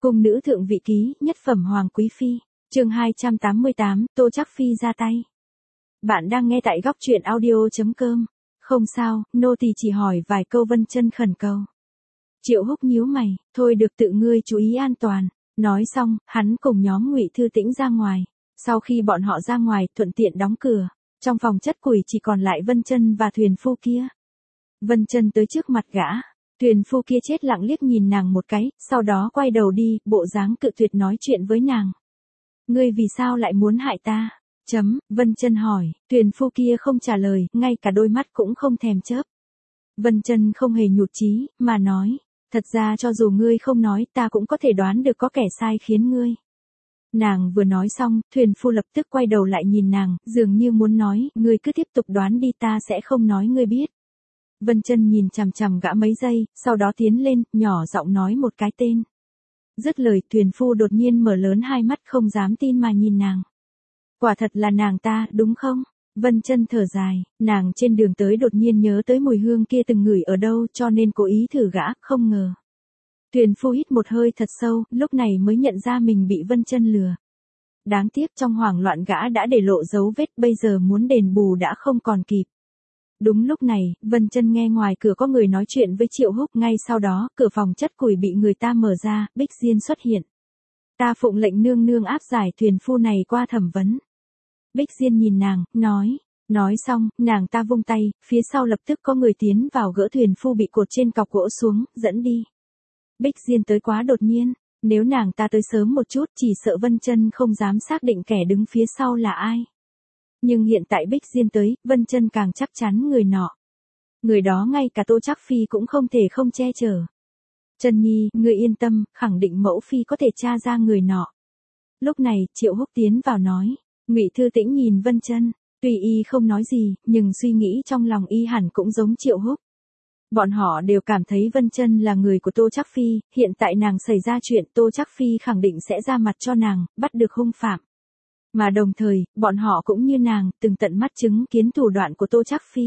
Cung nữ thượng vị ký, nhất phẩm hoàng quý phi, chương 288, Tô Trác Phi ra tay. Bạn đang nghe tại góc truyện audio.com. Không sao, nô tỳ chỉ hỏi vài câu. Vân Chân khẩn cầu. Triệu Húc nhíu mày, thôi được, tự ngươi chú ý an toàn. Nói xong, hắn cùng nhóm Ngụy Thư Tĩnh ra ngoài. Sau khi bọn họ ra ngoài, thuận tiện đóng cửa. Trong phòng chất củi chỉ còn lại Vân Chân và thuyền phu kia. Vân Chân tới trước mặt gã. Thuyền phu kia chết lặng liếc nhìn nàng một cái, sau đó quay đầu đi, bộ dáng cự tuyệt nói chuyện với nàng. Ngươi vì sao lại muốn hại ta? Vân Chân hỏi. Thuyền phu kia không trả lời, ngay cả đôi mắt cũng không thèm chớp. Vân Chân không hề nhụt chí, mà nói, thật ra cho dù ngươi không nói, ta cũng có thể đoán được có kẻ sai khiến ngươi. Nàng vừa nói xong, thuyền phu lập tức quay đầu lại nhìn nàng, dường như muốn nói, ngươi cứ tiếp tục đoán đi, ta sẽ không nói ngươi biết. Vân Chân nhìn chằm chằm gã mấy giây, sau đó tiến lên, nhỏ giọng nói một cái tên. Dứt lời, thuyền phu đột nhiên mở lớn hai mắt không dám tin mà nhìn nàng. Quả thật là nàng ta, đúng không? Vân Chân thở dài, nàng trên đường tới đột nhiên nhớ tới mùi hương kia từng ngửi ở đâu, cho nên cố ý thử gã, không ngờ. Thuyền phu hít một hơi thật sâu, lúc này mới nhận ra mình bị Vân Chân lừa. Đáng tiếc trong hoảng loạn gã đã để lộ dấu vết, bây giờ muốn đền bù đã không còn kịp. Đúng lúc này, Vân Chân nghe ngoài cửa có người nói chuyện với Triệu Húc, ngay sau đó, cửa phòng chất củi bị người ta mở ra, Bích Diên xuất hiện. Ta phụng lệnh nương nương áp giải thuyền phu này qua thẩm vấn. Bích Diên nhìn nàng, nói xong, nàng ta vung tay, phía sau lập tức có người tiến vào gỡ thuyền phu bị cột trên cọc gỗ xuống, dẫn đi. Bích Diên tới quá đột nhiên, nếu nàng ta tới sớm một chút chỉ sợ Vân Chân không dám xác định kẻ đứng phía sau là ai. Nhưng hiện tại Bích Diên tới, Vân Chân càng chắc chắn người nọ. Người đó ngay cả Tô Trác Phi cũng không thể không che chở. Chân Nhi, ngươi yên tâm, khẳng định mẫu phi có thể tra ra người nọ. Lúc này, Triệu Húc tiến vào nói. Ngụy Thư Tĩnh nhìn Vân Chân, tuy y không nói gì, nhưng suy nghĩ trong lòng y hẳn cũng giống Triệu Húc. Bọn họ đều cảm thấy Vân Chân là người của Tô Trác Phi, hiện tại nàng xảy ra chuyện, Tô Trác Phi khẳng định sẽ ra mặt cho nàng, bắt được hung phạm. Mà đồng thời, bọn họ cũng như nàng, từng tận mắt chứng kiến thủ đoạn của Tô Trác Phi.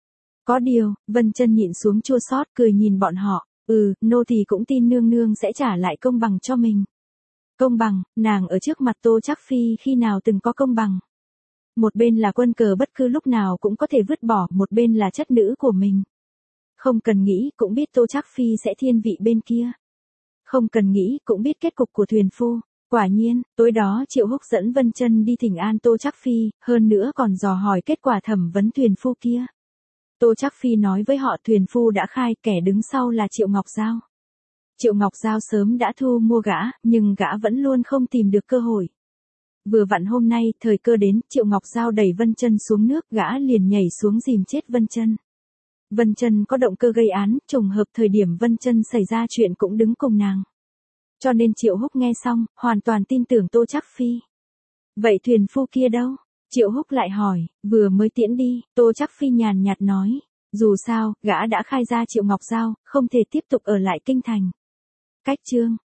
Có điều, Vân Chân nhịn xuống chua xót, cười nhìn bọn họ, nô tỳ cũng tin nương nương sẽ trả lại công bằng cho mình. Công bằng, nàng ở trước mặt Tô Trác Phi khi nào từng có công bằng. Một bên là quân cờ bất cứ lúc nào cũng có thể vứt bỏ, một bên là chất nữ của mình. Không cần nghĩ, cũng biết Tô Trác Phi sẽ thiên vị bên kia. Không cần nghĩ, cũng biết kết cục của thuyền phu. Quả nhiên, tối đó Triệu Húc dẫn Vân Chân đi thỉnh an Tô Trác Phi, hơn nữa còn dò hỏi kết quả thẩm vấn thuyền phu kia. Tô Trác Phi nói với họ thuyền phu đã khai, kẻ đứng sau là Triệu Ngọc Giao. Triệu Ngọc Giao sớm đã thu mua gã, nhưng gã vẫn luôn không tìm được cơ hội. Vừa vặn hôm nay, thời cơ đến, Triệu Ngọc Giao đẩy Vân Chân xuống nước, gã liền nhảy xuống dìm chết Vân Chân. Vân Chân có động cơ gây án, trùng hợp thời điểm Vân Chân xảy ra chuyện cũng đứng cùng nàng. Cho nên Triệu Húc nghe xong, hoàn toàn tin tưởng Tô Trác Phi. Vậy thuyền phu kia đâu? Triệu Húc lại hỏi, vừa mới tiễn đi, Tô Trác Phi nhàn nhạt nói. Dù sao, gã đã khai ra Triệu Ngọc Giao, không thể tiếp tục ở lại kinh thành. Cách chương.